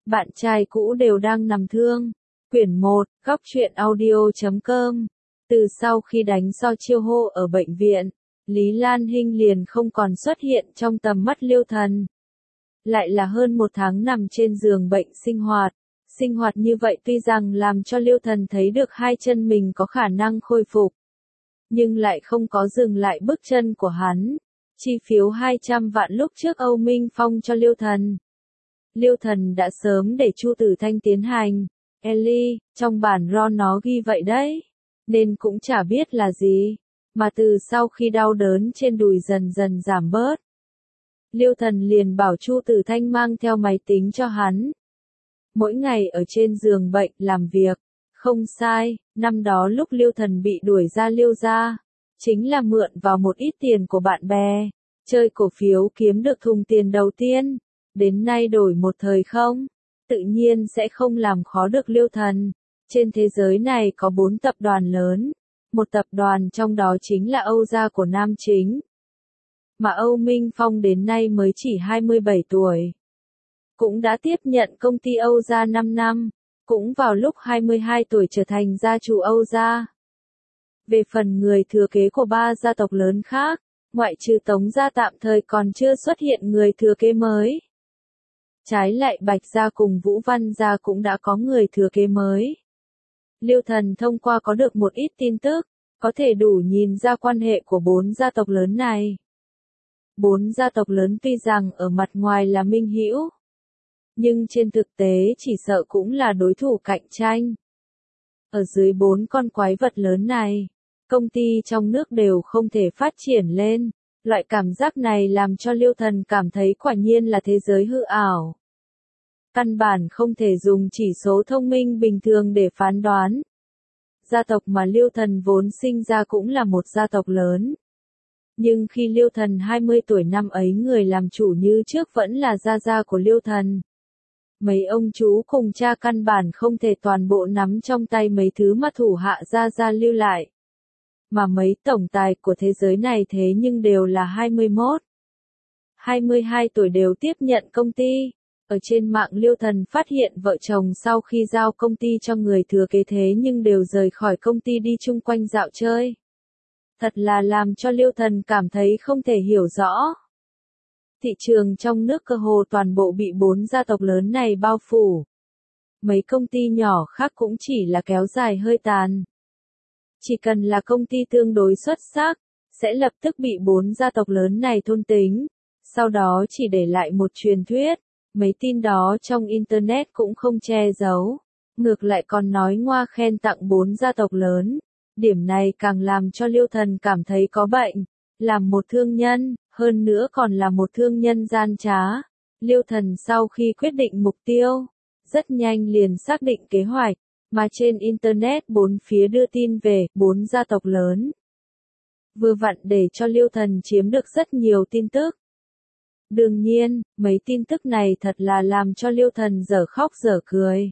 Bạn trai cũ đều đang nằm thương. Quyển 1, góc truyện audio.com. Từ sau khi đánh So Chiêu Hô ở bệnh viện, Lý Lan Hinh liền không còn xuất hiện trong tầm mắt Liêu Thần. Lại là hơn một tháng nằm trên giường bệnh sinh hoạt. Sinh hoạt như vậy tuy rằng làm cho Liêu Thần thấy được hai chân mình có khả năng khôi phục, nhưng lại không có dừng lại bước chân của hắn. Chi phiếu 200 vạn lúc trước Âu Minh Phong cho Liêu Thần. Liêu Thần đã sớm để Chu Tử Thanh tiến hành. Ellie, trong bản Ron nó ghi vậy đấy. Nên cũng chả biết là gì. Mà từ sau khi đau đớn trên đùi dần dần giảm bớt, Liêu Thần liền bảo Chu Tử Thanh mang theo máy tính cho hắn. Mỗi ngày ở trên giường bệnh làm việc. Không sai, năm đó lúc Liêu Thần bị đuổi ra Liêu gia, chính là mượn vào một ít tiền của bạn bè, chơi cổ phiếu kiếm được thùng tiền đầu tiên. Đến nay đổi một thời không, tự nhiên sẽ không làm khó được Liêu Thần. Trên thế giới này có 4 tập đoàn lớn, một tập đoàn trong đó chính là Âu gia của Nam Chính. Mà Âu Minh Phong đến nay mới chỉ 27 tuổi. Cũng đã tiếp nhận công ty Âu gia 5 năm, cũng vào lúc 22 tuổi trở thành gia chủ Âu gia. Về phần người thừa kế của 3 gia tộc lớn khác, ngoại trừ Tống gia tạm thời còn chưa xuất hiện người thừa kế mới. Trái lại Bạch gia cùng Vũ Văn gia cũng đã có người thừa kế mới. Liêu Thần thông qua có được một ít tin tức, có thể đủ nhìn ra quan hệ của 4 gia tộc lớn này. 4 gia tộc lớn tuy rằng ở mặt ngoài là minh hữu, nhưng trên thực tế chỉ sợ cũng là đối thủ cạnh tranh. Ở dưới 4 con quái vật lớn này, công ty trong nước đều không thể phát triển lên. Loại cảm giác này làm cho Liêu Thần cảm thấy quả nhiên là thế giới hư ảo. Căn bản không thể dùng chỉ số thông minh bình thường để phán đoán. Gia tộc mà Liêu Thần vốn sinh ra cũng là một gia tộc lớn. Nhưng khi Liêu Thần 20 tuổi năm ấy người làm chủ như trước vẫn là gia của Liêu Thần. Mấy ông chú cùng cha căn bản không thể toàn bộ nắm trong tay mấy thứ mà thủ hạ gia lưu lại. Mà mấy tổng tài của thế giới này thế nhưng đều là 21, 22 tuổi đều tiếp nhận công ty. Ở trên mạng Liêu Thần phát hiện vợ chồng sau khi giao công ty cho người thừa kế thế nhưng đều rời khỏi công ty đi chung quanh dạo chơi. Thật là làm cho Liêu Thần cảm thấy không thể hiểu rõ. Thị trường trong nước cơ hồ toàn bộ bị 4 gia tộc lớn này bao phủ. Mấy công ty nhỏ khác cũng chỉ là kéo dài hơi tàn. Chỉ cần là công ty tương đối xuất sắc, sẽ lập tức bị 4 gia tộc lớn này thôn tính. Sau đó chỉ để lại một truyền thuyết, mấy tin đó trong Internet cũng không che giấu. Ngược lại còn nói ngoa khen tặng 4 gia tộc lớn. Điểm này càng làm cho Liêu Thần cảm thấy có bệnh. Làm một thương nhân, hơn nữa còn là một thương nhân gian trá. Liêu Thần sau khi quyết định mục tiêu, rất nhanh liền xác định kế hoạch. Mà trên Internet 4 phía đưa tin về 4 gia tộc lớn. Vừa vặn để cho Liêu Thần chiếm được rất nhiều tin tức. Đương nhiên, mấy tin tức này thật là làm cho Liêu Thần dở khóc dở cười.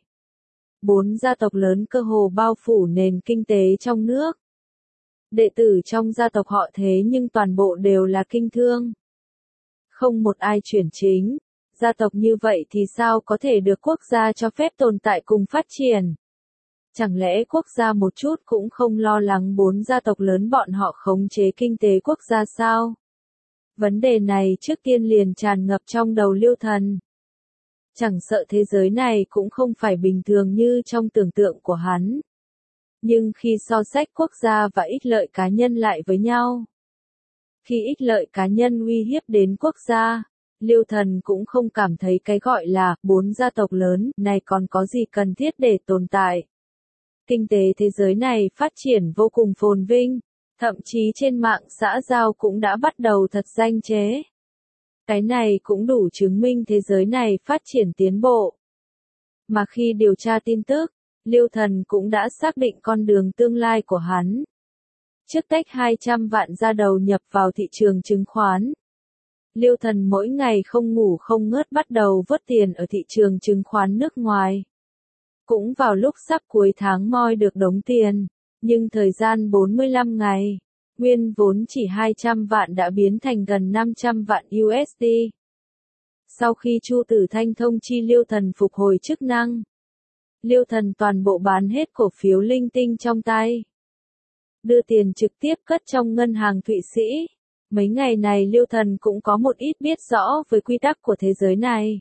4 gia tộc lớn cơ hồ bao phủ nền kinh tế trong nước. Đệ tử trong gia tộc họ thế nhưng toàn bộ đều là kinh thương. Không một ai chuyển chính. Gia tộc như vậy thì sao có thể được quốc gia cho phép tồn tại cùng phát triển? Chẳng lẽ quốc gia một chút cũng không lo lắng 4 gia tộc lớn bọn họ khống chế kinh tế quốc gia sao? Vấn đề này trước tiên liền tràn ngập trong đầu Liêu Thần. Chẳng sợ thế giới này cũng không phải bình thường như trong tưởng tượng của hắn. Nhưng khi so sánh quốc gia và ích lợi cá nhân lại với nhau, khi ích lợi cá nhân uy hiếp đến quốc gia, Liêu Thần cũng không cảm thấy cái gọi là 4 gia tộc lớn này còn có gì cần thiết để tồn tại. Kinh tế thế giới này phát triển vô cùng phồn vinh, thậm chí trên mạng xã giao cũng đã bắt đầu thật danh chế. Cái này cũng đủ chứng minh thế giới này phát triển tiến bộ. Mà khi điều tra tin tức, Liêu Thần cũng đã xác định con đường tương lai của hắn. Trước tách 200 vạn ra đầu nhập vào thị trường chứng khoán. Liêu Thần mỗi ngày không ngủ không ngớt bắt đầu vớt tiền ở thị trường chứng khoán nước ngoài. Cũng vào lúc sắp cuối tháng moi được đống tiền, nhưng thời gian 45 ngày, nguyên vốn chỉ 200 vạn đã biến thành gần 500 vạn USD. Sau khi Chu Tử Thanh thông chi Liêu Thần phục hồi chức năng, Liêu Thần toàn bộ bán hết cổ phiếu linh tinh trong tay, đưa tiền trực tiếp cất trong ngân hàng Thụy Sĩ. Mấy ngày này Liêu Thần cũng có một ít biết rõ với quy tắc của thế giới này.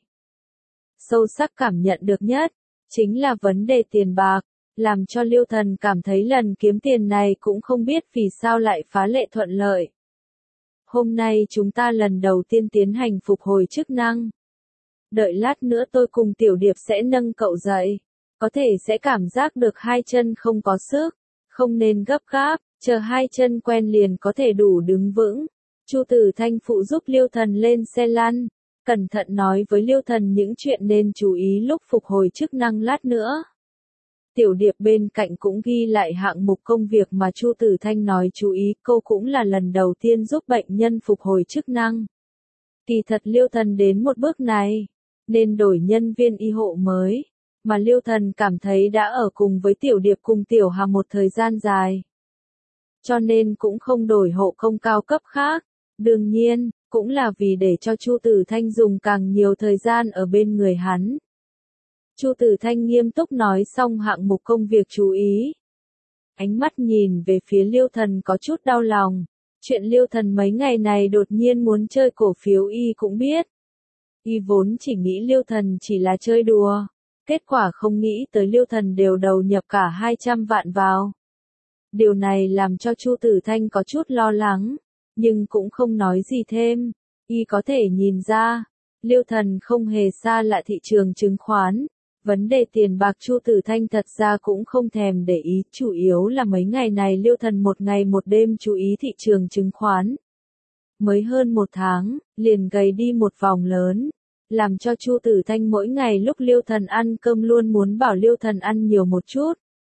Sâu sắc cảm nhận được nhất, chính là vấn đề tiền bạc, làm cho Liêu Thần cảm thấy lần kiếm tiền này cũng không biết vì sao lại phá lệ thuận lợi. Hôm nay chúng ta lần đầu tiên tiến hành phục hồi chức năng. Đợi lát nữa tôi cùng Tiểu Điệp sẽ nâng cậu dậy. Có thể sẽ cảm giác được hai chân không có sức. Không nên gấp gáp, chờ hai chân quen liền có thể đủ đứng vững. Chu Tử Thanh phụ giúp Liêu Thần lên xe lăn. Cẩn thận nói với Liêu Thần những chuyện nên chú ý lúc phục hồi chức năng lát nữa. Tiểu Điệp bên cạnh cũng ghi lại hạng mục công việc mà Chu Tử Thanh nói chú ý, cô cũng là lần đầu tiên giúp bệnh nhân phục hồi chức năng. Kỳ thật Liêu Thần đến một bước này, nên đổi nhân viên y hộ mới, mà Liêu Thần cảm thấy đã ở cùng với Tiểu Điệp cùng Tiểu Hà một thời gian dài. Cho nên cũng không đổi hộ công cao cấp khác, đương nhiên, cũng là vì để cho Chu Tử Thanh dùng càng nhiều thời gian ở bên người hắn. Chu Tử Thanh nghiêm túc nói xong hạng mục công việc chú ý. Ánh mắt nhìn về phía Liêu Thần có chút đau lòng. Chuyện Liêu Thần mấy ngày này đột nhiên muốn chơi cổ phiếu y cũng biết. Y vốn chỉ nghĩ Liêu Thần chỉ là chơi đùa. Kết quả không nghĩ tới Liêu Thần đều đầu nhập cả 200 vạn vào. Điều này làm cho Chu Tử Thanh có chút lo lắng, nhưng cũng không nói gì thêm. Y có thể nhìn ra, Liêu Thần không hề xa lạ thị trường chứng khoán. Vấn đề tiền bạc Chu Tử Thanh thật ra cũng không thèm để ý, chủ yếu là mấy ngày này Liêu Thần một ngày một đêm chú ý thị trường chứng khoán. Mới hơn một tháng, liền gầy đi một vòng lớn, làm cho Chu Tử Thanh mỗi ngày lúc Liêu Thần ăn cơm luôn muốn bảo Liêu Thần ăn nhiều một chút.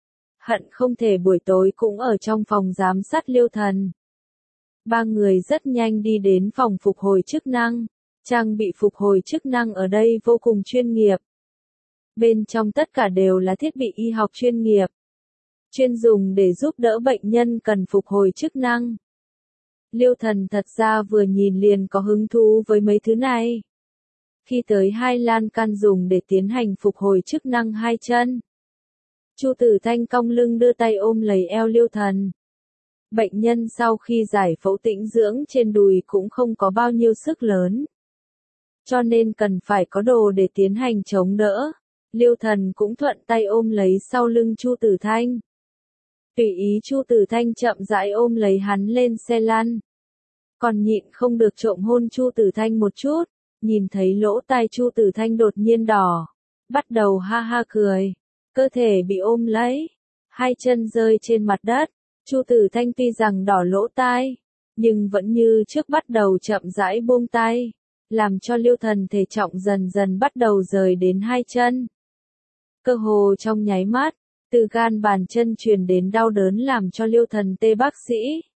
Hận không thể buổi tối cũng ở trong phòng giám sát Liêu Thần. Ba người rất nhanh đi đến phòng phục hồi chức năng. Trang bị phục hồi chức năng ở đây vô cùng chuyên nghiệp. Bên trong tất cả đều là thiết bị y học chuyên nghiệp, chuyên dùng để giúp đỡ bệnh nhân cần phục hồi chức năng. Liêu Thần thật ra vừa nhìn liền có hứng thú với mấy thứ này. Khi tới hai lan can dùng để tiến hành phục hồi chức năng hai chân, Chu Tử Thanh cong lưng đưa tay ôm lấy eo Liêu Thần. Bệnh nhân sau khi giải phẫu tĩnh dưỡng trên đùi cũng không có bao nhiêu sức lớn, cho nên cần phải có đồ để tiến hành chống đỡ. Liêu Thần cũng thuận tay ôm lấy sau lưng Chu Tử Thanh. Tùy ý Chu Tử Thanh chậm rãi ôm lấy hắn lên xe lăn. Còn nhịn không được trộm hôn Chu Tử Thanh một chút, nhìn thấy lỗ tai Chu Tử Thanh đột nhiên đỏ, bắt đầu ha ha cười, cơ thể bị ôm lấy, hai chân rơi trên mặt đất. Chu Tử Thanh tuy rằng đỏ lỗ tai, nhưng vẫn như trước bắt đầu chậm rãi buông tay, làm cho Liêu Thần thể trọng dần dần bắt đầu rời đến hai chân. Cơ hồ trong nháy mắt, từ gan bàn chân truyền đến đau đớn làm cho Liêu Thần tê bác sĩ.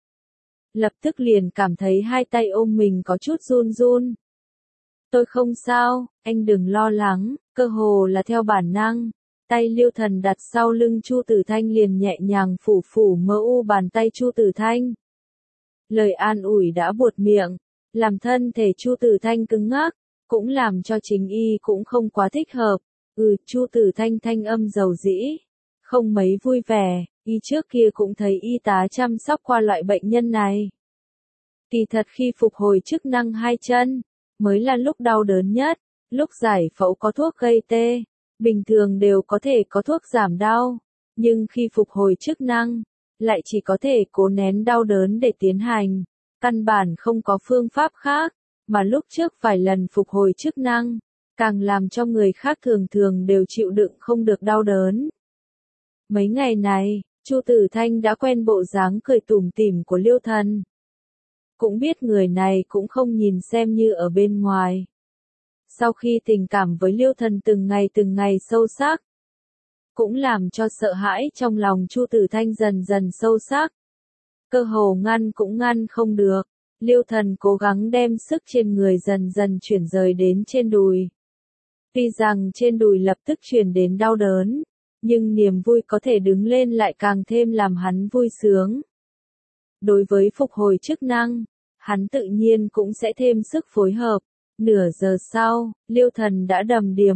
Lập tức liền cảm thấy hai tay ôm mình có chút run run. Tôi không sao, anh đừng lo lắng, cơ hồ là theo bản năng. Tay Liêu Thần đặt sau lưng Chu Tử Thanh liền nhẹ nhàng phủ phủ mơ u bàn tay Chu Tử Thanh. Lời an ủi đã buột miệng, làm thân thể Chu Tử Thanh cứng ngắc, cũng làm cho chính y cũng không quá thích hợp. Chu Tử Thanh thanh âm dầu dĩ, không mấy vui vẻ, y trước kia cũng thấy y tá chăm sóc qua loại bệnh nhân này. Kỳ thật khi phục hồi chức năng hai chân, mới là lúc đau đớn nhất, lúc giải phẫu có thuốc gây tê, bình thường đều có thể có thuốc giảm đau, nhưng khi phục hồi chức năng, lại chỉ có thể cố nén đau đớn để tiến hành, căn bản không có phương pháp khác, mà lúc trước vài lần phục hồi chức năng, càng làm cho người khác thường thường đều chịu đựng không được đau đớn. Mấy ngày này, Chu Tử Thanh đã quen bộ dáng cười tủm tỉm của Liêu Thần. Cũng biết người này cũng không nhìn xem như ở bên ngoài. Sau khi tình cảm với Liêu Thần từng ngày sâu sắc, cũng làm cho sợ hãi trong lòng Chu Tử Thanh dần dần sâu sắc. Cơ hồ ngăn cũng ngăn không được, Liêu Thần cố gắng đem sức trên người dần dần chuyển rời đến trên đùi. Tuy rằng trên đùi lập tức truyền đến đau đớn, nhưng niềm vui có thể đứng lên lại càng thêm làm hắn vui sướng. Đối với phục hồi chức năng, hắn tự nhiên cũng sẽ thêm sức phối hợp, Nửa giờ sau, Liêu Thần đã đầm đìa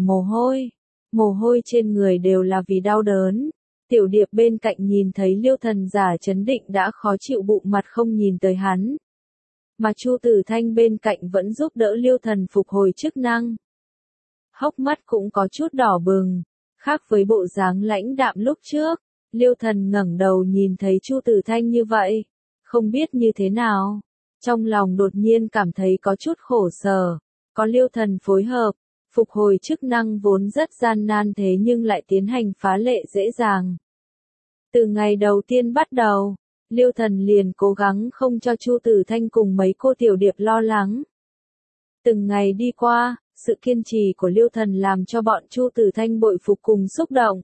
mồ hôi trên người đều là vì đau đớn. Tiểu Điệp bên cạnh nhìn thấy Liêu Thần giả trấn định đã khó chịu bụng mặt không nhìn tới hắn. Mà Chu Tử Thanh bên cạnh vẫn giúp đỡ Liêu Thần phục hồi chức năng. Hốc mắt cũng có chút đỏ bừng, khác với bộ dáng lãnh đạm lúc trước. Liêu Thần ngẩng đầu nhìn thấy Chu Tử Thanh như vậy, không biết như thế nào. Trong lòng đột nhiên cảm thấy có chút khổ sở, có Liêu Thần phối hợp, phục hồi chức năng vốn rất gian nan thế nhưng lại tiến hành phá lệ dễ dàng. Từ ngày đầu tiên bắt đầu, Liêu Thần liền cố gắng không cho Chu Tử Thanh cùng mấy cô Tiểu Điệp lo lắng. Từng ngày đi qua, sự kiên trì của Liêu Thần làm cho bọn Chu Tử Thanh bội phục cùng xúc động.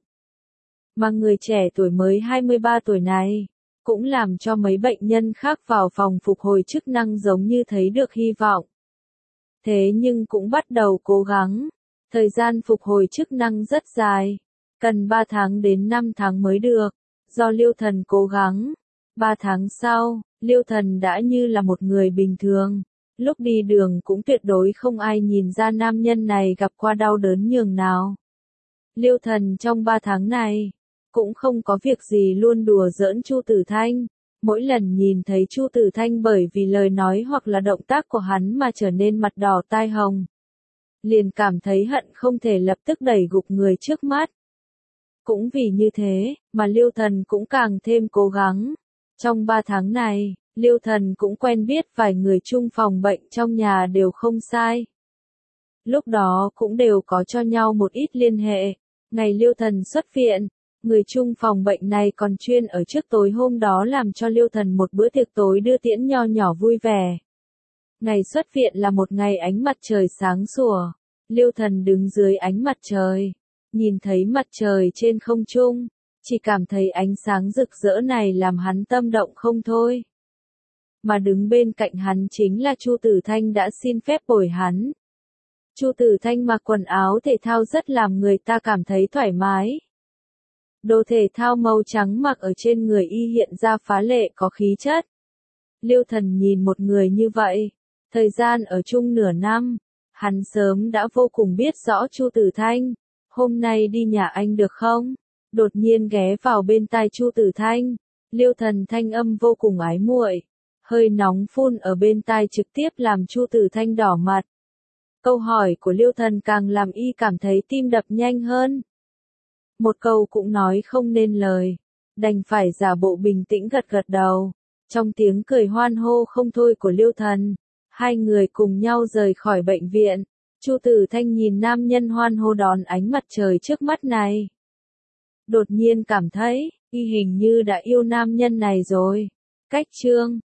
Mà người trẻ tuổi mới 23 tuổi này, cũng làm cho mấy bệnh nhân khác vào phòng phục hồi chức năng giống như thấy được hy vọng. Thế nhưng cũng bắt đầu cố gắng. Thời gian phục hồi chức năng rất dài, cần 3 tháng đến 5 tháng mới được. Do Liêu Thần cố gắng, 3 tháng sau, Liêu Thần đã như là một người bình thường. Lúc đi đường cũng tuyệt đối không ai nhìn ra nam nhân này gặp qua đau đớn nhường nào. Liêu Thần trong 3 tháng này, cũng không có việc gì luôn đùa giỡn Chu Tử Thanh. Mỗi lần nhìn thấy Chu Tử Thanh bởi vì lời nói hoặc là động tác của hắn mà trở nên mặt đỏ tai hồng, liền cảm thấy hận không thể lập tức đẩy gục người trước mắt. Cũng vì như thế, mà Liêu Thần cũng càng thêm cố gắng. Trong 3 tháng này, Liêu Thần cũng quen biết vài người chung phòng bệnh trong nhà đều không sai. Lúc đó cũng đều có cho nhau một ít liên hệ. Ngày Liêu Thần xuất viện, người chung phòng bệnh này còn chuyên ở trước tối hôm đó làm cho Liêu Thần một bữa tiệc tối đưa tiễn nho nhỏ vui vẻ. Ngày xuất viện là một ngày ánh mặt trời sáng sủa. Liêu Thần đứng dưới ánh mặt trời, nhìn thấy mặt trời trên không trung, chỉ cảm thấy ánh sáng rực rỡ này làm hắn tâm động không thôi. Mà đứng bên cạnh hắn chính là Chu Tử Thanh đã xin phép bồi hắn. Chu Tử Thanh mặc quần áo thể thao rất làm người ta cảm thấy thoải mái. Đồ thể thao màu trắng mặc ở trên người y hiện ra phá lệ có khí chất. Liêu Thần nhìn một người như vậy, thời gian ở chung nửa năm, hắn sớm đã vô cùng biết rõ Chu Tử Thanh. Hôm nay đi nhà anh được không? Đột nhiên ghé vào bên tai Chu Tử Thanh. Liêu Thần thanh âm vô cùng ái muội, hơi nóng phun ở bên tai trực tiếp làm Chu Tử Thanh đỏ mặt. Câu hỏi của Liêu Thần càng làm y cảm thấy tim đập nhanh hơn. Một câu cũng nói không nên lời, đành phải giả bộ bình tĩnh gật gật đầu. Trong tiếng cười hoan hô không thôi của Liêu Thần, hai người cùng nhau rời khỏi bệnh viện. Chu Tử Thanh nhìn nam nhân hoan hô đón ánh mặt trời trước mắt này. Đột nhiên cảm thấy, y hình như đã yêu nam nhân này rồi. Cách chương